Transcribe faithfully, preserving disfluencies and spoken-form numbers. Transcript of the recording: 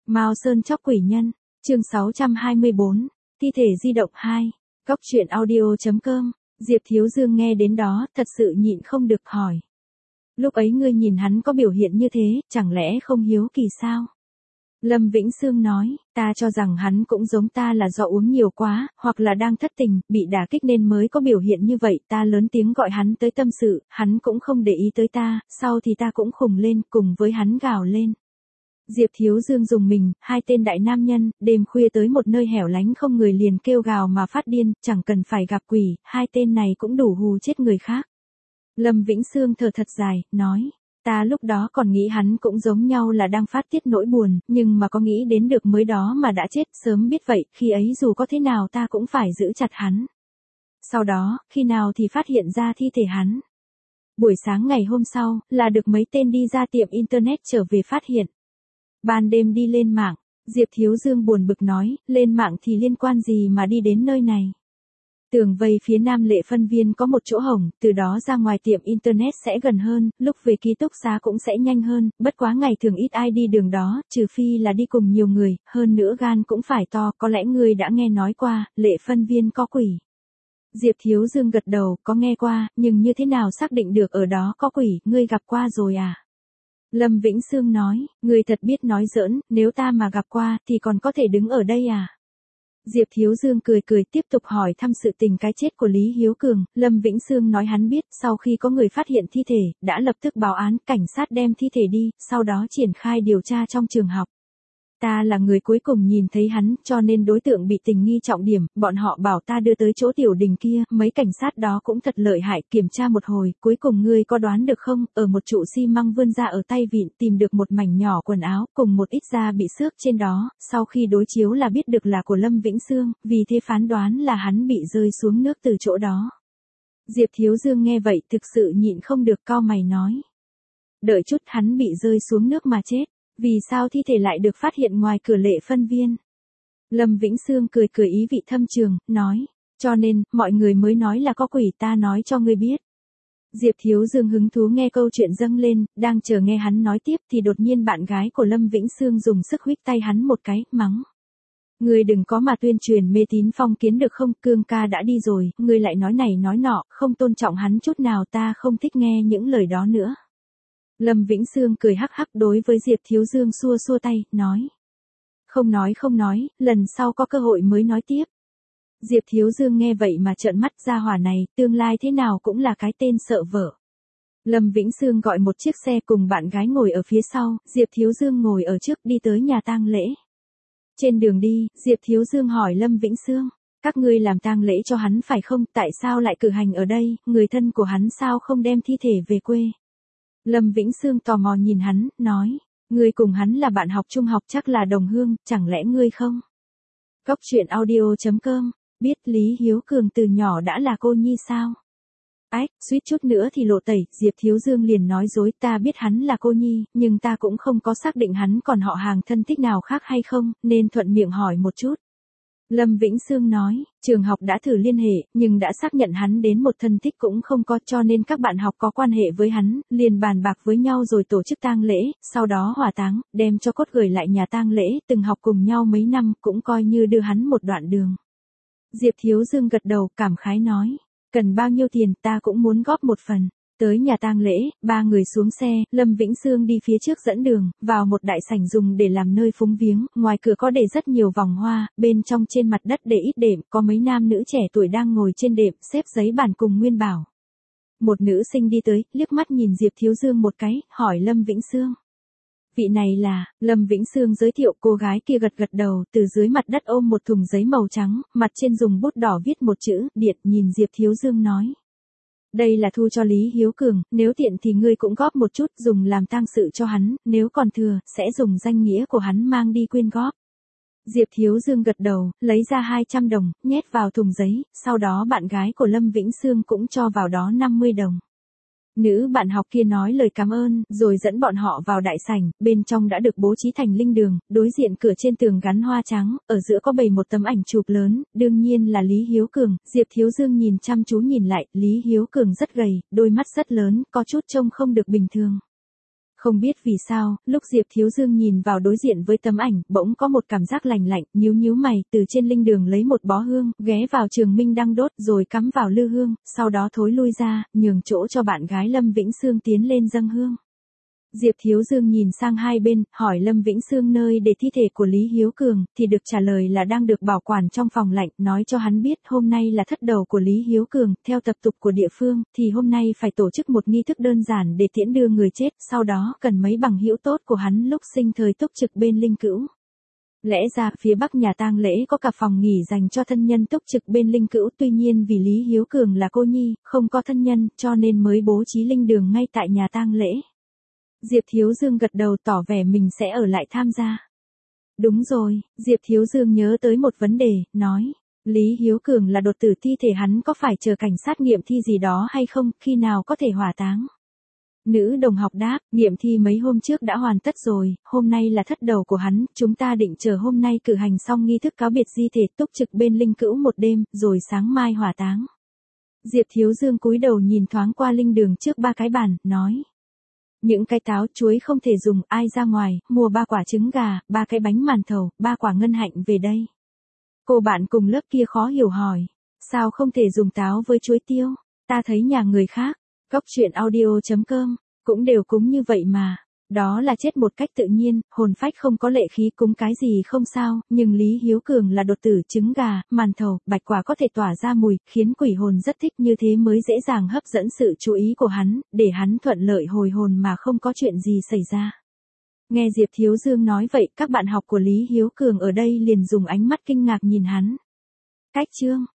Mao Sơn chóc quỷ nhân, chương sáu trăm hai mươi bốn, thi thể di động hai, Cóc truyện audio chấm com, Diệp Thiếu Dương nghe đến đó, thật sự nhịn không được hỏi. Lúc ấy ngươi nhìn hắn có biểu hiện như thế, chẳng lẽ không hiếu kỳ sao? Lâm Vĩnh Sương nói, ta cho rằng hắn cũng giống ta là do uống nhiều quá, hoặc là đang thất tình, bị đả kích nên mới có biểu hiện như vậy, ta lớn tiếng gọi hắn tới tâm sự, hắn cũng không để ý tới ta, sau thì ta cũng khùng lên, cùng với hắn gào lên. Diệp Thiếu Dương dùng mình, hai tên đại nam nhân, đêm khuya tới một nơi hẻo lánh không người liền kêu gào mà phát điên, chẳng cần phải gặp quỷ, hai tên này cũng đủ hù chết người khác. Lâm Vĩnh Sương thở thật dài, nói, ta lúc đó còn nghĩ hắn cũng giống nhau là đang phát tiết nỗi buồn, nhưng mà có nghĩ đến được mới đó mà đã chết, sớm biết vậy, khi ấy dù có thế nào ta cũng phải giữ chặt hắn. Sau đó, khi nào thì phát hiện ra thi thể hắn. Buổi sáng ngày hôm sau, là được mấy tên đi ra tiệm internet trở về phát hiện. Ban đêm đi lên mạng, Diệp Thiếu Dương buồn bực nói, lên mạng thì liên quan gì mà đi đến nơi này. Tường vây phía nam Lệ Phân Viên có một chỗ hổng, từ đó ra ngoài tiệm internet sẽ gần hơn, lúc về ký túc xá cũng sẽ nhanh hơn, bất quá ngày thường ít ai đi đường đó, trừ phi là đi cùng nhiều người, hơn nữa gan cũng phải to, có lẽ ngươi đã nghe nói qua, Lệ Phân Viên có quỷ. Diệp Thiếu Dương gật đầu, có nghe qua, nhưng như thế nào xác định được ở đó có quỷ, ngươi gặp qua rồi à? Lâm Vĩnh Sương nói, ngươi thật biết nói giỡn, nếu ta mà gặp qua, thì còn có thể đứng ở đây à? Diệp Thiếu Dương cười cười tiếp tục hỏi thăm sự tình cái chết của Lý Hiếu Cường, Lâm Vĩnh Sương nói hắn biết, sau khi có người phát hiện thi thể, đã lập tức báo án, cảnh sát đem thi thể đi, sau đó triển khai điều tra trong trường học. Ta là người cuối cùng nhìn thấy hắn, cho nên đối tượng bị tình nghi trọng điểm, bọn họ bảo ta đưa tới chỗ tiểu đình kia, mấy cảnh sát đó cũng thật lợi hại, kiểm tra một hồi, cuối cùng ngươi có đoán được không, ở một trụ xi măng vươn ra ở tay vịn, tìm được một mảnh nhỏ quần áo, cùng một ít da bị xước trên đó, sau khi đối chiếu là biết được là của Lâm Vĩnh Sương, vì thế phán đoán là hắn bị rơi xuống nước từ chỗ đó. Diệp Thiếu Dương nghe vậy thực sự nhịn không được cau mày nói. Đợi chút hắn bị rơi xuống nước mà chết. Vì sao thi thể lại được phát hiện ngoài cửa Lệ Phân Viên? Lâm Vĩnh Sương cười cười ý vị thâm trường, nói, cho nên, mọi người mới nói là có quỷ, ta nói cho ngươi biết. Diệp Thiếu Dương hứng thú nghe câu chuyện dâng lên, đang chờ nghe hắn nói tiếp thì đột nhiên bạn gái của Lâm Vĩnh Sương dùng sức huých tay hắn một cái, mắng. Ngươi đừng có mà tuyên truyền mê tín phong kiến được không, Cương ca đã đi rồi, ngươi lại nói này nói nọ, không tôn trọng hắn chút nào, ta không thích nghe những lời đó nữa. Lâm Vĩnh Sương cười hắc hắc đối với Diệp Thiếu Dương xua xua tay, nói. Không nói không nói, lần sau có cơ hội mới nói tiếp. Diệp Thiếu Dương nghe vậy mà trợn mắt ra hỏa này, tương lai thế nào cũng là cái tên sợ vợ. Lâm Vĩnh Sương gọi một chiếc xe cùng bạn gái ngồi ở phía sau, Diệp Thiếu Dương ngồi ở trước đi tới nhà tang lễ. Trên đường đi, Diệp Thiếu Dương hỏi Lâm Vĩnh Sương, các ngươi làm tang lễ cho hắn phải không, tại sao lại cử hành ở đây, người thân của hắn sao không đem thi thể về quê? Lâm Vĩnh Sương tò mò nhìn hắn, nói, ngươi cùng hắn là bạn học trung học chắc là đồng hương, chẳng lẽ ngươi không? Cóc truyện audio chấm com, biết Lý Hiếu Cường từ nhỏ đã là cô nhi sao? Ách, suýt chút nữa thì lộ tẩy, Diệp Thiếu Dương liền nói dối, ta biết hắn là cô nhi, nhưng ta cũng không có xác định hắn còn họ hàng thân thích nào khác hay không, nên thuận miệng hỏi một chút. Lâm Vĩnh Sương nói, trường học đã thử liên hệ, nhưng đã xác nhận hắn đến một thân thích cũng không có, cho nên các bạn học có quan hệ với hắn, liền bàn bạc với nhau rồi tổ chức tang lễ, sau đó hỏa táng, đem cho cốt gửi lại nhà tang lễ, từng học cùng nhau mấy năm, cũng coi như đưa hắn một đoạn đường. Diệp Thiếu Dương gật đầu, cảm khái nói, cần bao nhiêu tiền, ta cũng muốn góp một phần. Tới nhà tang lễ, ba người xuống xe, Lâm Vĩnh Sương đi phía trước dẫn đường, vào một đại sảnh dùng để làm nơi phúng viếng, ngoài cửa có để rất nhiều vòng hoa, bên trong trên mặt đất để ít đệm, có mấy nam nữ trẻ tuổi đang ngồi trên đệm, xếp giấy bản cùng nguyên bảo. Một nữ sinh đi tới, liếc mắt nhìn Diệp Thiếu Dương một cái, hỏi Lâm Vĩnh Sương. Vị này là, Lâm Vĩnh Sương giới thiệu, cô gái kia gật gật đầu, từ dưới mặt đất ôm một thùng giấy màu trắng, mặt trên dùng bút đỏ viết một chữ, điện, nhìn Diệp Thiếu Dương nói. Đây là thu cho Lý Hiếu Cường, nếu tiện thì ngươi cũng góp một chút, dùng làm tang sự cho hắn, nếu còn thừa, sẽ dùng danh nghĩa của hắn mang đi quyên góp. Diệp Thiếu Dương gật đầu, lấy ra hai trăm đồng, nhét vào thùng giấy, sau đó bạn gái của Lâm Vĩnh Sương cũng cho vào đó năm mươi đồng. Nữ bạn học kia nói lời cảm ơn, rồi dẫn bọn họ vào đại sảnh, bên trong đã được bố trí thành linh đường, đối diện cửa trên tường gắn hoa trắng, ở giữa có bày một tấm ảnh chụp lớn, đương nhiên là Lý Hiếu Cường. Diệp Thiếu Dương nhìn chăm chú nhìn lại, Lý Hiếu Cường rất gầy, đôi mắt rất lớn, có chút trông không được bình thường. Không biết vì sao, lúc Diệp Thiếu Dương nhìn vào đối diện với tấm ảnh, bỗng có một cảm giác lành lạnh, nhíu nhíu mày, từ trên linh đường lấy một bó hương, ghé vào trường minh đang đốt, rồi cắm vào lư hương, sau đó thối lui ra, nhường chỗ cho bạn gái Lâm Vĩnh Sương tiến lên dâng hương. Diệp Thiếu Dương nhìn sang hai bên, hỏi Lâm Vĩnh Sương nơi để thi thể của Lý Hiếu Cường, thì được trả lời là đang được bảo quản trong phòng lạnh, nói cho hắn biết hôm nay là thất đầu của Lý Hiếu Cường, theo tập tục của địa phương, thì hôm nay phải tổ chức một nghi thức đơn giản để tiễn đưa người chết, sau đó cần mấy bằng hữu tốt của hắn lúc sinh thời túc trực bên linh cữu. Lẽ ra, phía bắc nhà tang lễ có cả phòng nghỉ dành cho thân nhân túc trực bên linh cữu, tuy nhiên vì Lý Hiếu Cường là cô nhi, không có thân nhân, cho nên mới bố trí linh đường ngay tại nhà tang lễ. Diệp Thiếu Dương gật đầu tỏ vẻ mình sẽ ở lại tham gia. Đúng rồi, Diệp Thiếu Dương nhớ tới một vấn đề, nói, Lý Hiếu Cường là đột tử, thi thể hắn có phải chờ cảnh sát nghiệm thi gì đó hay không, khi nào có thể hỏa táng? Nữ đồng học đáp, nghiệm thi mấy hôm trước đã hoàn tất rồi, hôm nay là thất đầu của hắn, chúng ta định chờ hôm nay cử hành xong nghi thức cáo biệt di thể túc trực bên linh cữu một đêm, rồi sáng mai hỏa táng. Diệp Thiếu Dương cúi đầu nhìn thoáng qua linh đường trước ba cái bàn, nói. Những cái táo chuối không thể dùng, ai ra ngoài, mua ba quả trứng gà, ba cái bánh màn thầu, ba quả ngân hạnh về đây. Cô bạn cùng lớp kia khó hiểu hỏi, sao không thể dùng táo với chuối tiêu, ta thấy nhà người khác, Cóc truyện audio chấm com, cũng đều cúng như vậy mà. Đó là chết một cách tự nhiên, hồn phách không có lệ khí, cúng cái gì không sao, nhưng Lý Hiếu Cường là đột tử, trứng gà, màn thầu, bạch quả có thể tỏa ra mùi, khiến quỷ hồn rất thích, như thế mới dễ dàng hấp dẫn sự chú ý của hắn, để hắn thuận lợi hồi hồn mà không có chuyện gì xảy ra. Nghe Diệp Thiếu Dương nói vậy, các bạn học của Lý Hiếu Cường ở đây liền dùng ánh mắt kinh ngạc nhìn hắn. Cách chương